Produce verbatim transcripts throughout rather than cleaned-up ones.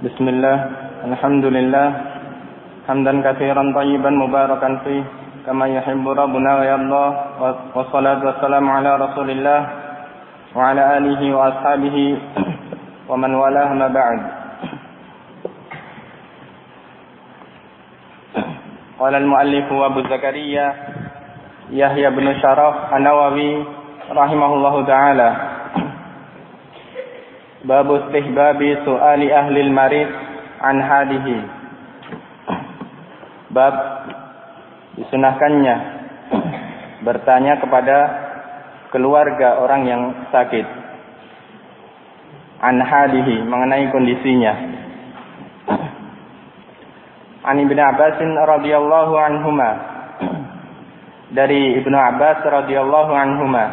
Bismillah, alhamdulillah, hamdan katsiran thayyiban mubarakan fih, kama yuhibbu rabbuna wa yarda, wassalatu wassalamu ala rasulillah, wa ala alihi wa ashabihi, wa man walah ma ba'd. Qala al-muallif Abu Zakaria Yahya bin Syaraf An-Nawawi rahimahullahu ta'ala, bab istihbabi su'ali ahli al-marid an hadihi. Bab disunahkannya bertanya kepada keluarga orang yang sakit, an hadihi, mengenai kondisinya. An Ibnu Abbas radhiyallahu anhuma, dari Ibnu Abbas radhiyallahu anhuma,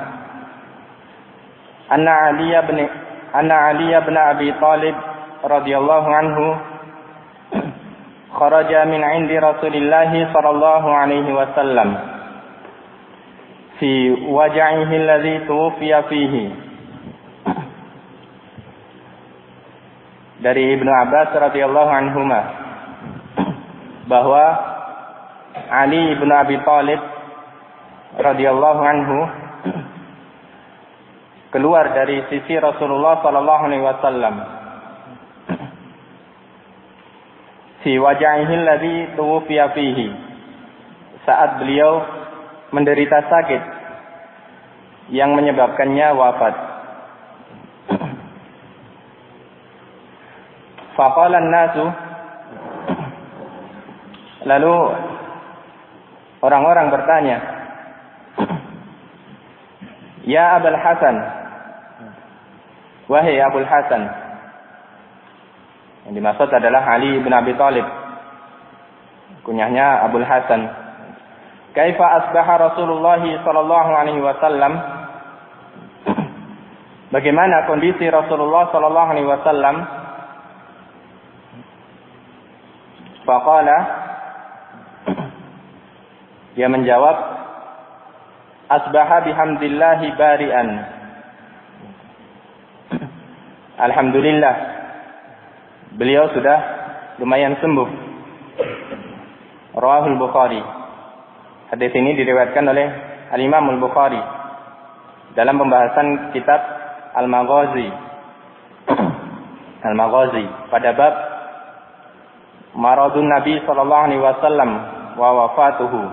anna Ali bin anna Ali bin Abi Thalib radhiyallahu anhu kharaja min 'indi Rasulillah sallallahu alaihi wasallam fi waj'ihi alladhi tuwfiya fihi. Dari Ibnu Abbas radhiyallahu anhuma bahwa Ali bin Abi Thalib radhiyallahu anhu keluar dari sisi Rasulullah sallallahu alaihi wasallam fi waj'ihi alladhi tuwfiya fihi, saat beliau menderita sakit yang menyebabkannya wafat. Faqala an-nasu, lalu orang-orang bertanya, ya Abul Hasan, wahai Abul Hasan. Yang dimaksud adalah Ali bin Abi Thalib, kunyahnya Abul Hasan. Kaifa asbaha Rasulullah sallallahu alaihi wasallam? Bagaimana kondisi Rasulullah sallallahu alaihi wasallam? Faqala, dia menjawab, asbaha bihamdillahi bari'an. Alhamdulillah, beliau sudah lumayan sembuh. Rawahul Bukhari. Hadis ini diriwayatkan oleh Al-Imam Al-Bukhari dalam pembahasan kitab Al-Maghazi. Al-Maghazi pada bab Maradun Nabi sallallahu alaihi wasallam wa wafatuhu.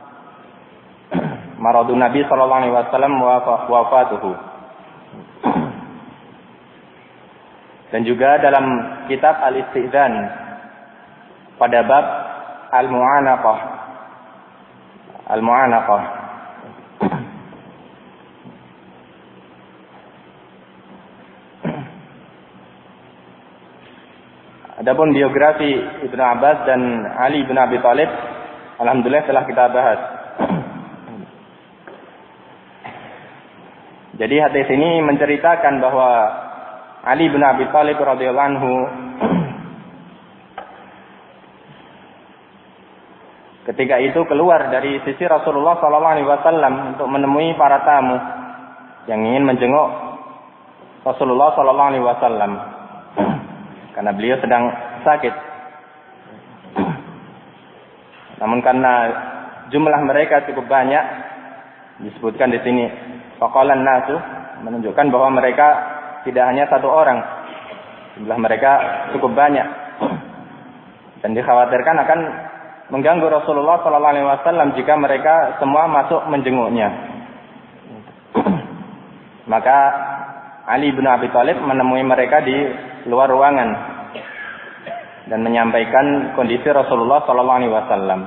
Maradun Nabi sallallahu alaihi wasallam wa wafatuhu. Dan juga dalam kitab Al-Istizan pada bab Al-Mu'anaqah. Al-Mu'anaqah. Adapun biografi Ibnu Abbas dan Ali bin Abi Thalib, alhamdulillah telah kita bahas. Jadi hadis ini menceritakan bahwa Ali bin Abi Thalib radhiyallahu anhu ketika itu keluar dari sisi Rasulullah sallallahu alaihi wasallam untuk menemui para tamu yang ingin menjenguk Rasulullah sallallahu alaihi wasallam karena beliau sedang sakit. Namun karena jumlah mereka cukup banyak, disebutkan di sini faqalan nasu, menunjukkan bahwa mereka tidak hanya satu orang, jumlah mereka cukup banyak, dan dikhawatirkan akan mengganggu Rasulullah sallallahu alaihi wasallam jika mereka semua masuk menjenguknya. Maka Ali bin Abi Thalib menemui mereka di luar ruangan dan menyampaikan kondisi Rasulullah sallallahu alaihi wasallam.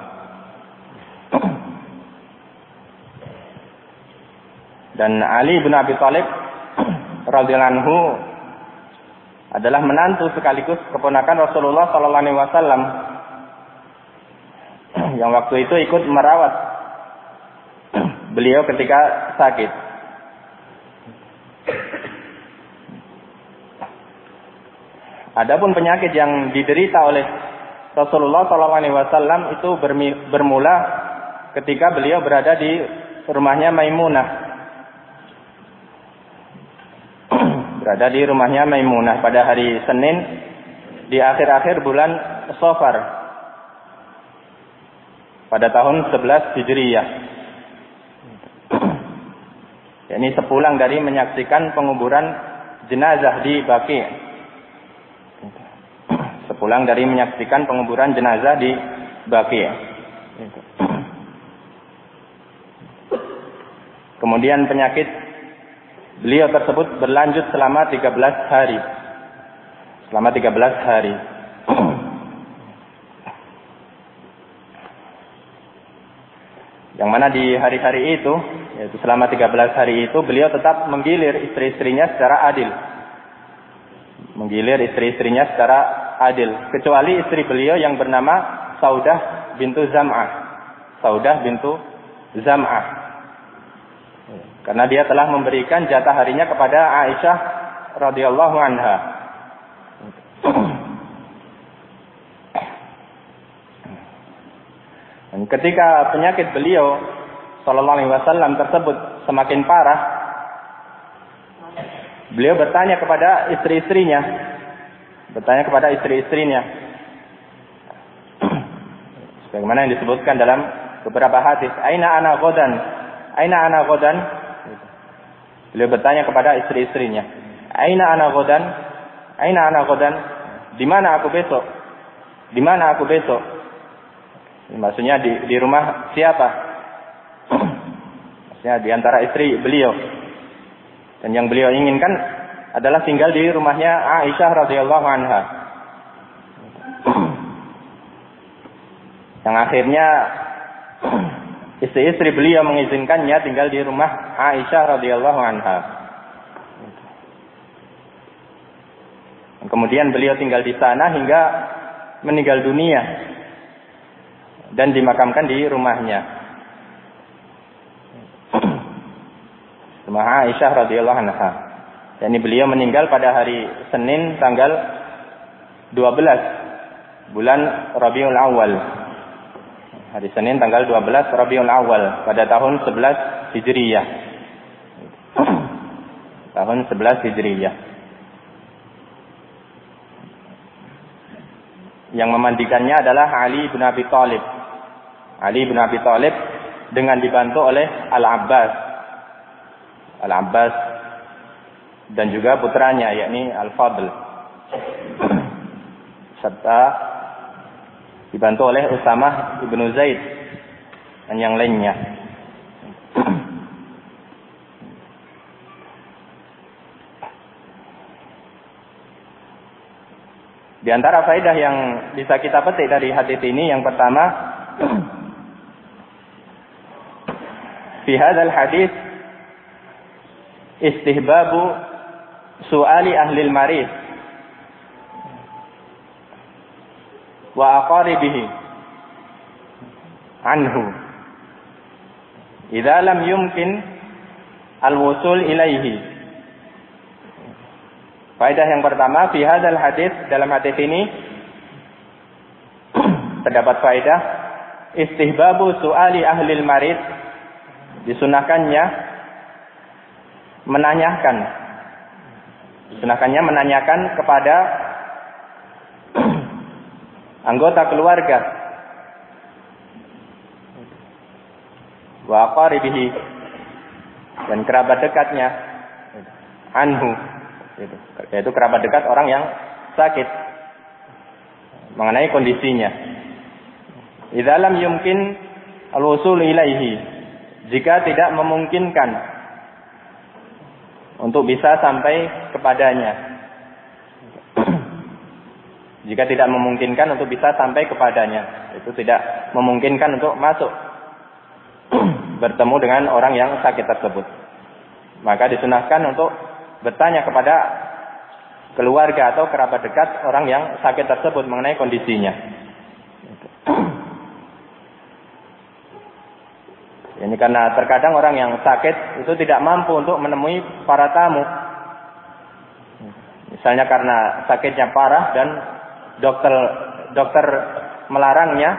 Dan Ali bin Abi Thalib radhiyallahu anhu adalah menantu sekaligus keponakan Rasulullah sallallahu alaihi wasallam yang waktu itu ikut merawat beliau ketika sakit. Adapun penyakit yang diderita oleh Rasulullah sallallahu alaihi wasallam itu bermula ketika beliau berada di rumahnya Maimunah. Berada di rumahnya Maimunah pada hari Senin di akhir-akhir bulan Safar pada tahun sebelas Hijriyah. Ini sepulang dari menyaksikan penguburan jenazah di Baqi. Sepulang dari menyaksikan penguburan jenazah di Baqi. Kemudian penyakit beliau tersebut berlanjut selama tiga belas hari. Selama tiga belas hari. Yang mana di hari-hari itu, yaitu selama tiga belas hari itu, beliau tetap menggilir istri-istrinya secara adil. Menggilir istri-istrinya secara adil. Kecuali istri beliau yang bernama Saudah bintu Zam'ah. Saudah bintu Zam'ah. Karena dia telah memberikan jatah harinya kepada Aisyah radhiyallahu anha. Dan ketika penyakit beliau sallallahu alaihi wasallam tersebut semakin parah, beliau bertanya kepada istri-istrinya, bertanya kepada istri-istrinya, sebagaimana yang disebutkan dalam beberapa hadis, aina ana ghadan, aina ana ghadan. Beliau bertanya kepada istri-istrinya, aina ana ghadan, aina ana ghadan, di mana aku besok, di mana aku besok. Maksudnya di, di rumah siapa? Maksudnya di antara istri beliau. Dan yang beliau inginkan adalah tinggal di rumahnya Aisyah radhiyallahu anha. Yang akhirnya istri-istri beliau mengizinkannya tinggal di rumah Aisyah radhiyallahu anha. Kemudian beliau tinggal di sana hingga meninggal dunia dan dimakamkan di rumahnya. Rumah Aisyah radhiyallahu anha. Dan beliau meninggal pada hari Senin tanggal dua belas bulan Rabiul Awal. Hari Senin tanggal dua belas Rabiul Awal pada tahun sebelas Hijriyah. Tahun sebelas Hijriyah. Yang memandikannya adalah Ali bin Abi Thalib. Ali bin Abi Thalib dengan dibantu oleh Al-Abbas. Al-Abbas dan juga putranya yakni Al-Fadl. Serta dibantu oleh Usamah ibnu Zaid dan yang lainnya. Di antara faedah yang bisa kita petik dari hadis ini, yang pertama, fi hadzal hadis istihbabu su'ali ahli al-marid wa aqaribihi anhu idza lam yumkin al-wusul ilaihi. Faedah yang pertama, fi hadzal hadis, dalam hadis ini terdapat faedah istihbabu su'ali ahli al-marid, disunahkannya menanyakan disunahkannya menanyakan kepada anggota keluarga wa qaribihi dan kerabat dekatnya anhu, yaitu kerabat dekat orang yang sakit, mengenai kondisinya. Idza lam yumkin al-wusul ilaihi, jika tidak memungkinkan untuk bisa sampai kepadanya. Jika tidak memungkinkan untuk bisa sampai kepadanya, itu tidak memungkinkan untuk masuk bertemu dengan orang yang sakit tersebut, maka disunahkan untuk bertanya kepada keluarga atau kerabat dekat orang yang sakit tersebut mengenai kondisinya. Ini karena terkadang orang yang sakit itu tidak mampu untuk menemui para tamu. Misalnya karena sakitnya parah dan dokter dokter melarangnya,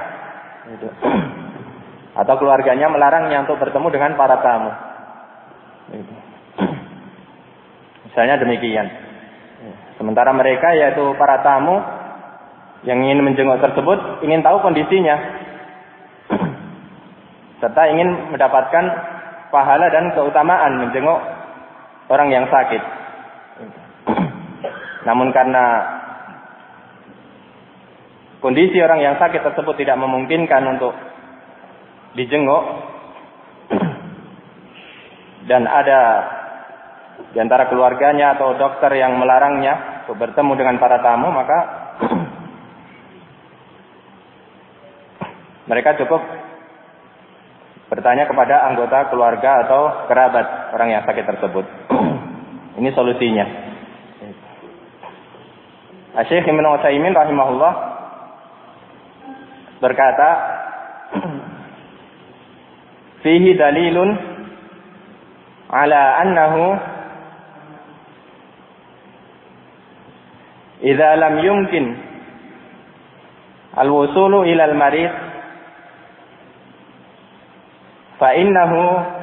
atau keluarganya melarangnya untuk bertemu dengan para tamu. Misalnya demikian. Sementara mereka, yaitu para tamu, yang ingin menjenguk tersebut ingin tahu kondisinya serta ingin mendapatkan pahala dan keutamaan menjenguk orang yang sakit. Namun karena kondisi orang yang sakit tersebut tidak memungkinkan untuk dijenguk dan ada di antara keluarganya atau dokter yang melarangnya untuk bertemu dengan para tamu, maka mereka cukup bertanya kepada anggota keluarga atau kerabat orang yang sakit tersebut. Ini solusinya. Syekh Ibnu Utsaimin rahimahullah berkata, fihi dalilun ala annahu idza lam yumkin al-wusulu ila al-marid fa innahu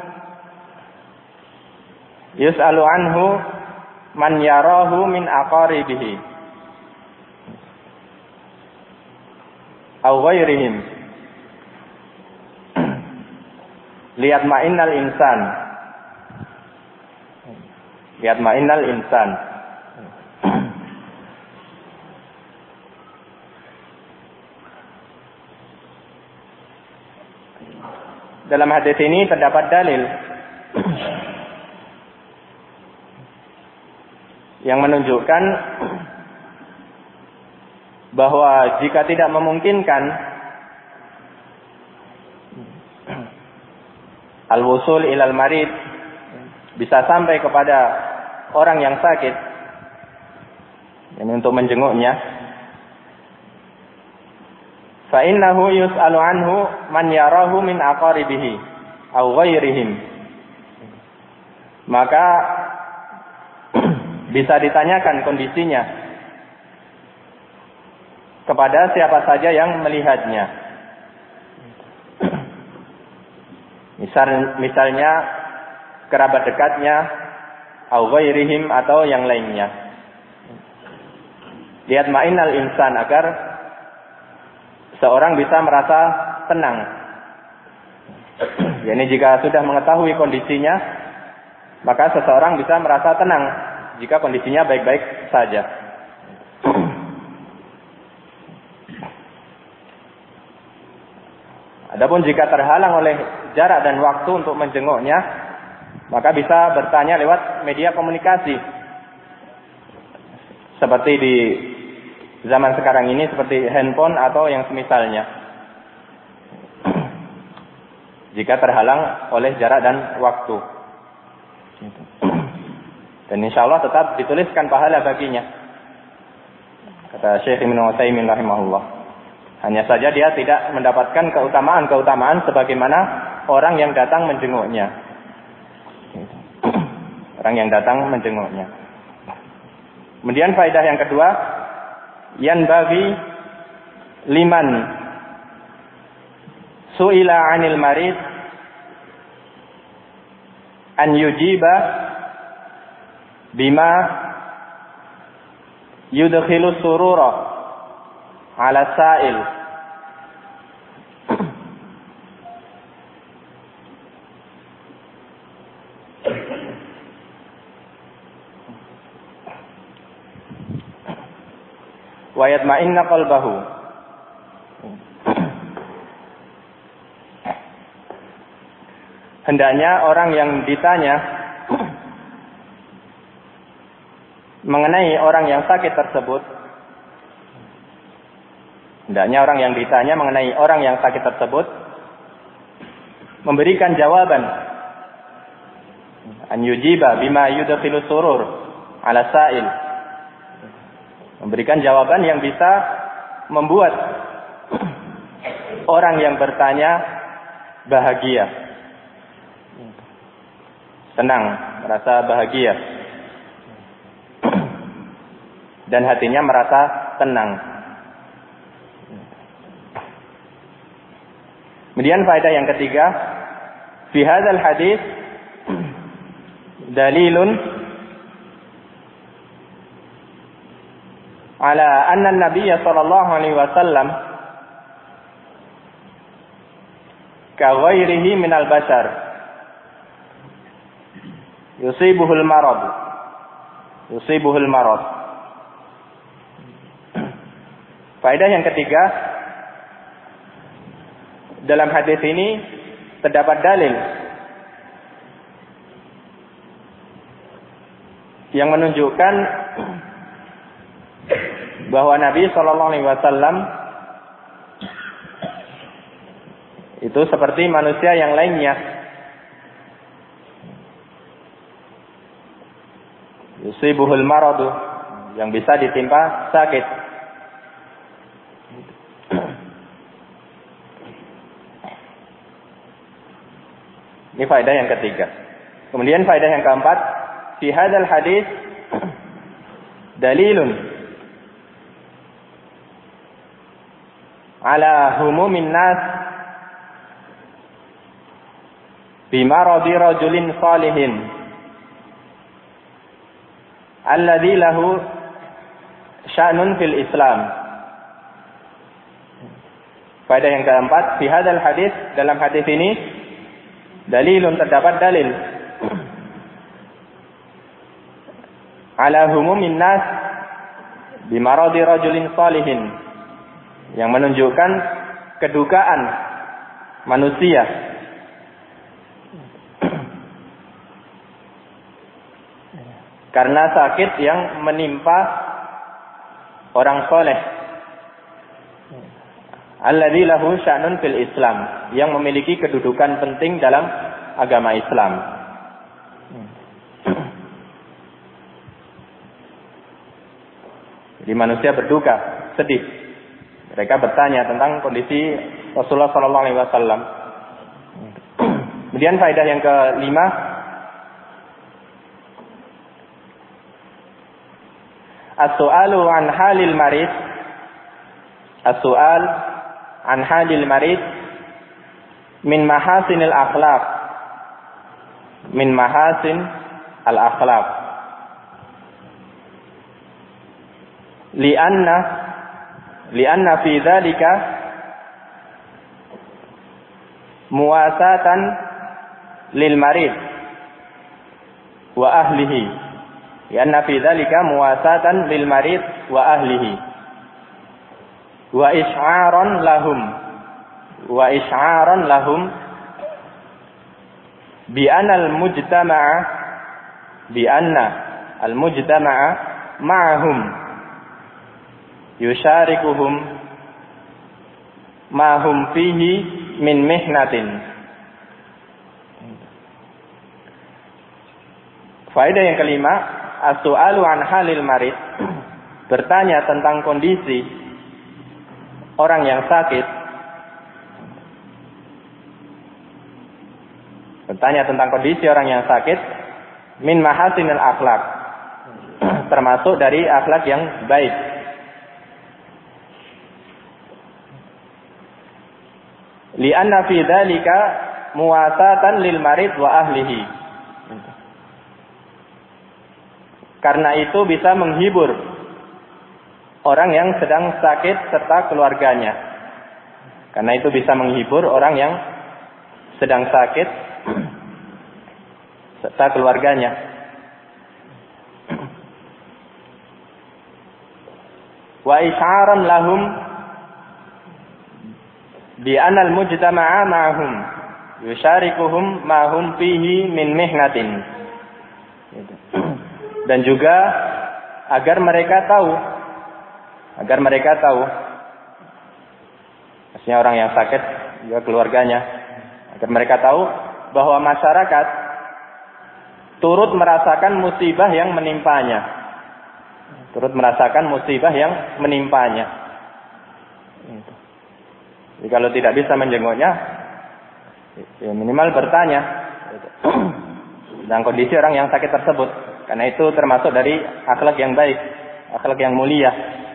yus'alu anhu man yarahu min aqaribihi aw ghairihim liyatma'innal insan liyatma'innal insan. Dalam hadis ini terdapat dalil yang menunjukkan bahwa jika tidak memungkinkan al-wusul ilal marid, bisa sampai kepada orang yang sakit ini untuk menjenguknya, fa innahu yus'alu anhu man yarahu min aqaribihi aw ghairihim, maka bisa ditanyakan kondisinya kepada siapa saja yang melihatnya. Misal, misalnya kerabat dekatnya, au ghairihim atau yang lainnya. Lihat ma'inal insan, agar seorang bisa merasa tenang. Yani jika sudah mengetahui kondisinya, maka seseorang bisa merasa tenang jika kondisinya baik-baik saja. Adapun jika terhalang oleh jarak dan waktu untuk menjenguknya, maka bisa bertanya lewat media komunikasi. Seperti di zaman sekarang ini, seperti handphone atau yang semisalnya. Jika terhalang oleh jarak dan waktu. Dan insya Allah tetap dituliskan pahala baginya. Kata Syekh Ibnu Utsaimin rahimahullah. Hanya saja dia tidak mendapatkan keutamaan-keutamaan sebagaimana orang yang datang menjenguknya. Orang yang datang menjenguknya. Kemudian faedah yang kedua, yan bagi liman su'ila 'anil marid an yujiba bima yudkhilu surura 'ala sa'il. Wa yatma'inna qalbahu. Hendaknya orang yang ditanya mengenai orang yang sakit tersebut, hendaknya orang yang ditanya mengenai orang yang sakit tersebut memberikan jawaban, an yujiba bima yudkhilu surur ala sa'il, memberikan jawaban yang bisa membuat orang yang bertanya bahagia, senang, merasa bahagia, dan hatinya merasa tenang. Kemudian faedah yang ketiga, fi hadzal hadis dalilun ala anna an-nabiy sallallahu alaihi wasallam ka ghairihi minal bashar yusibuhul marad yusibuhul marad. Faedah yang ketiga, dalam hadis ini terdapat dalil yang menunjukkan bahwa Nabi Shallallahu Alaihi Wasallam itu seperti manusia yang lainnya, yusibuhul maradu, yang bisa ditimpa sakit. Ini faedah yang ketiga. Kemudian faedah yang keempat, fi hadzal hadis dalilun ala humumin nas bimaradi rajulin salihin alladzi lahu sya'nun fil Islam. Faedah yang keempat, fi hadzal hadis, dalam hadis ini dalilun, terdapat dalil ala humumin nas bimaradi rajulin salihin, yang menunjukkan kedukaan manusia karena sakit yang menimpa orang soleh, alladzi lahu sya'nun fil Islam, yang memiliki kedudukan penting dalam agama Islam. Jadi manusia berduka, sedih. Mereka bertanya tentang kondisi Rasulullah sallallahu alaihi wasallam. Kemudian faedah yang kelima, as-su'alu an halil marid, as-su'al an halil marid min mahasinil akhlaq, min mahasin al akhlaq, lianna lianna fi dzalika muwasatan lil marid wa ahlihi, lianna fi dzalika muwasatan lil marid wa ahlihi wa isy'aran lahum wa isy'aran lahum bi anal mujtama'a bi anna al mujtama'a ma'ahum yusyarikuhum ma hum fihi min mihnatin. Faedah yang kelima, as-su'alu an halil marid, bertanya tentang kondisi orang yang sakit, bertanya tentang kondisi orang yang sakit, min mahasinil akhlak, termasuk dari akhlak yang baik. Lianna fi dzalika muwasatan lil marid wa ahlihi, karena itu bisa menghibur orang yang sedang sakit serta keluarganya. Karena itu bisa menghibur orang yang sedang sakit serta keluarganya. Wa isyaran lahum bi anal mujtama'a ma'hum yusyarikuhum ma hum fihi min mihnatin. Dan juga agar mereka tahu agar mereka tahu maksudnya orang yang sakit juga keluarganya, agar mereka tahu bahwa masyarakat turut merasakan musibah yang menimpanya, turut merasakan musibah yang menimpanya. Jadi kalau tidak bisa menjenguknya, ya minimal bertanya tentang kondisi orang yang sakit tersebut, karena itu termasuk dari akhlak yang baik, akhlak yang mulia.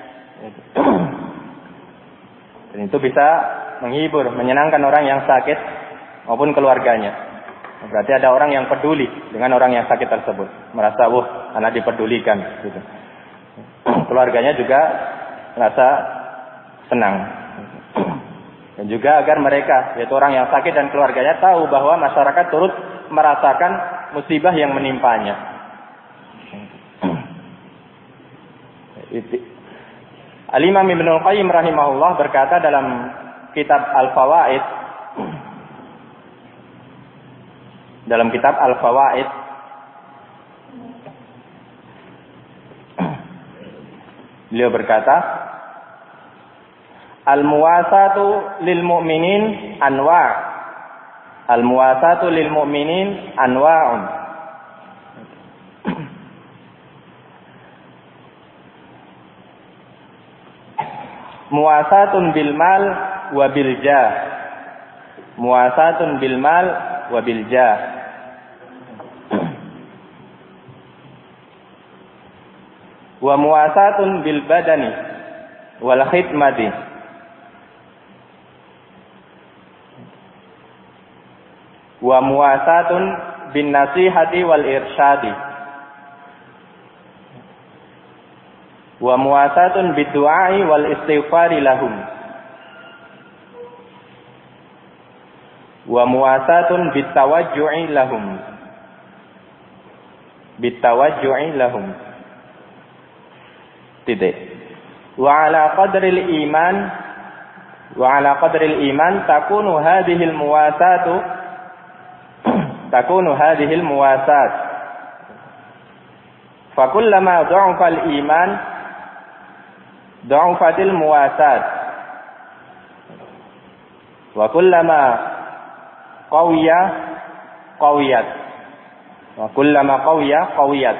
Dan itu bisa menghibur, menyenangkan orang yang sakit maupun keluarganya. Berarti ada orang yang peduli dengan orang yang sakit tersebut, merasa wah, anak dipedulikan gitu. keluarganya juga merasa senang. Dan juga agar mereka, yaitu orang yang sakit dan keluarganya, tahu bahwa masyarakat turut merasakan musibah yang menimpanya. Al-Imam Ibnul Qayyim rahimahullah berkata dalam kitab Al-Fawaid, dalam kitab Al-Fawaid, beliau berkata, Al-muwasatu lil mu'minin anwa'. Al-muwasatu lil mu'minin anwa'un. Muwasatun bil mal wa bil jah. Muwasatun bil mal wa bil jah. Wa muwasatun bil badani wal khidmati. Wa muwasatun bin nasihati wal irsyadi. Wa muwasatun bid du'ai wal istighfari lahum. Wa muwasatun bit tawajju'i lahum. Bit tawajju'i lahum. Titik. Wa ala qadril iman wa ala qadril iman takunu hadhihi al muwasatu takunu hadhihi al muwasat. Fa kullama dha'afa al iman dha'afatil muwasat. Wa kullama qawiya qawiyat. Wa kullama qawiya qawiyat.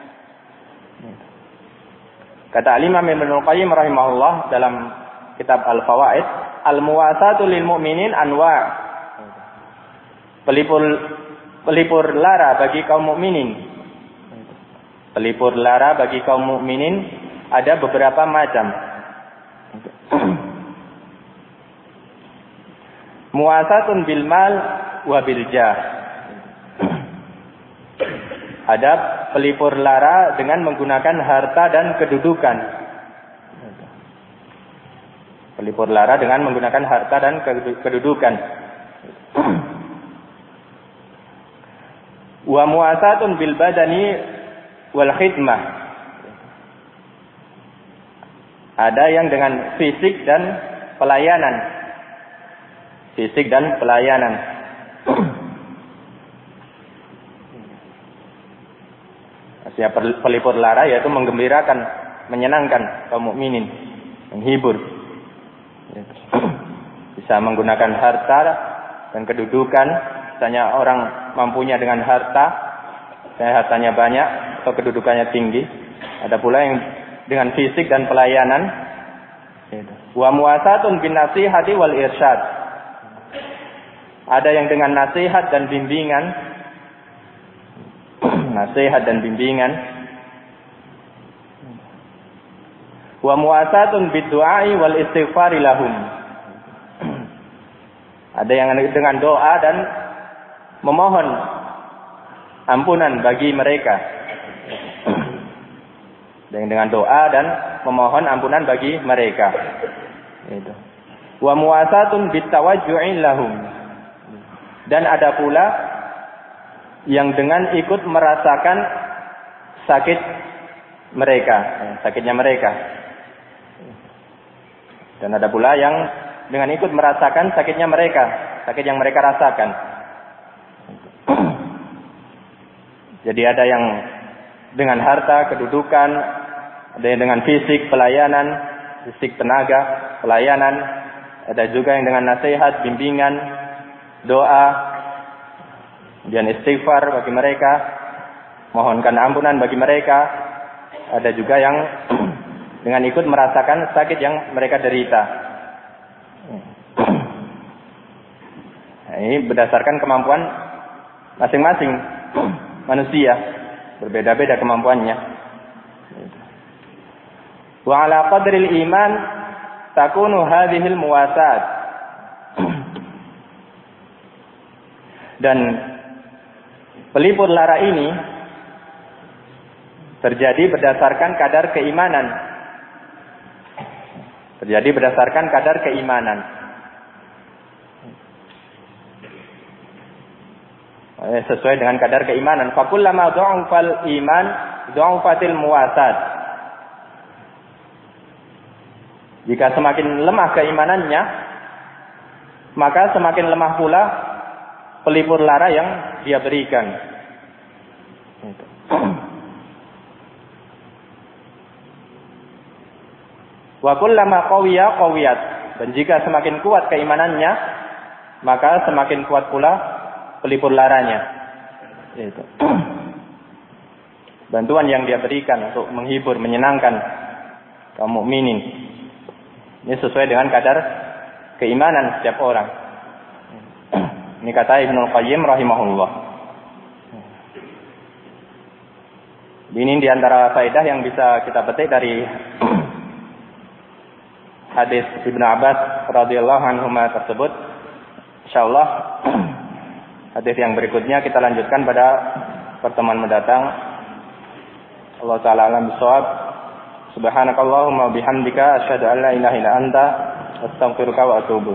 Kata Al-Imam Ibnul Qayyim rahimahullah dalam kitab Al-Fawaid, al-muwasatu lil mu'minin anwa'. Pelipur pelipur lara bagi kaum mukminin. Pelipur lara bagi kaum mukminin ada beberapa macam. Muwasatun bil mal wa bil jah. Ada pelipur lara dengan menggunakan harta dan kedudukan. Pelipur lara dengan menggunakan harta dan kedudukan. Wa muwasatun bil badani wal khidmah. Ada yang dengan fisik dan pelayanan. Fisik dan pelayanan. Maksudnya pelipur lara yaitu menggembirakan, menyenangkan kaum mukminin, menghibur. Bisa menggunakan harta dan kedudukan. Misalnya orang mampunya dengan harta, misalnya hartanya banyak atau kedudukannya tinggi. Ada pula yang dengan fisik dan pelayanan. Wa muwasatun bin nasihati wal irsyad. Ada yang dengan nasihat dan bimbingan. Nasihat dan bimbingan. Wa muwasatun bid du'ai wal istighfari lahum. Ada yang dengan doa dan memohon ampunan bagi mereka. Dan dengan doa dan memohon ampunan bagi mereka. Itu. Wa muwasatun bit tawajju'i lahum. Dan ada pula yang dengan ikut merasakan sakit mereka, sakitnya mereka. Dan ada pula yang dengan ikut merasakan sakitnya mereka, sakit yang mereka rasakan. Jadi ada yang dengan harta, kedudukan, ada yang dengan fisik, pelayanan, fisik tenaga, pelayanan, ada juga yang dengan nasihat, bimbingan, doa, kemudian istighfar bagi mereka, mohonkan ampunan bagi mereka. Ada juga yang dengan ikut merasakan sakit yang mereka derita. Nah, ini berdasarkan kemampuan masing-masing manusia, berbeda-beda kemampuannya. Wa ala qadril iman takunu hadhil muwasat. Dan pelipur lara ini terjadi berdasarkan kadar keimanan Terjadi berdasarkan kadar keimanan. Sesuai dengan kadar keimanan. Fakullama dha'ufal iman, dha'ufatil muwasat. Jika semakin lemah keimanannya, maka semakin lemah pula pelipur lara yang dia berikan. Wa kullama qawiya qawiyat. Dan jika semakin kuat keimanannya, maka semakin kuat pula pelipur laranya. Itu. Bantuan yang dia berikan untuk menghibur, menyenangkan kaum mukminin. Ini sesuai dengan kadar keimanan setiap orang. Ini kata Ibnu Qayyim rahimahullah. Ini di antara faedah yang bisa kita petik dari hadis Ibnu Abbas radhiyallahu anhuma tersebut. Insyaallah hadis yang berikutnya kita lanjutkan pada pertemuan mendatang. Allah taala alam bisawab. Subhanakallahumma bihamdika asyhadu an la ilaha illa anta astaghfiruka wa atubu